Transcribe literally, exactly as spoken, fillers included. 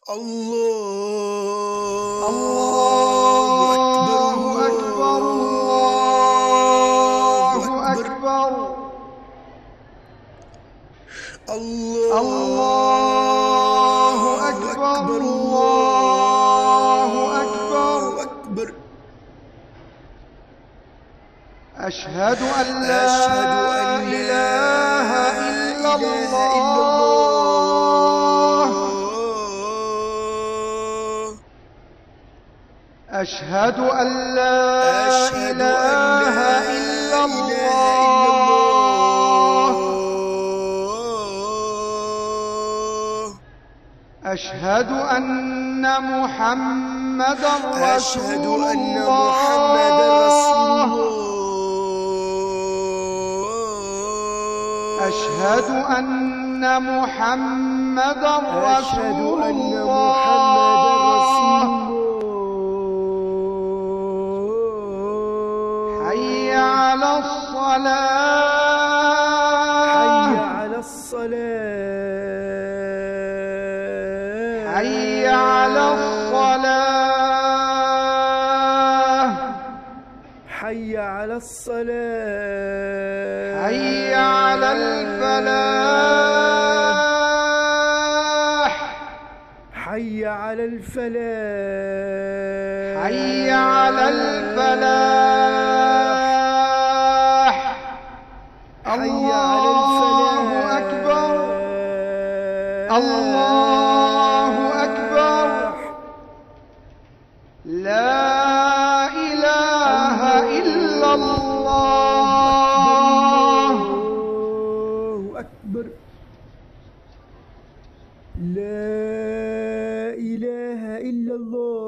الله أكبر الله أكبر الله أكبر الله أكبر أشهد أن لا إله إلا الله أشهد أن لا إله إلا الله أشهد أن محمدًا رسول الله أشهد أن محمدًا رسول الله حي على الصلاة حي على الصلاة حي على الصلاة حي على الصلاة حي على الفلاح حي على الفلاح حي على الفلاح الله أكبر الله أكبر لا إله إلا الله الله أكبر لا إله إلا الله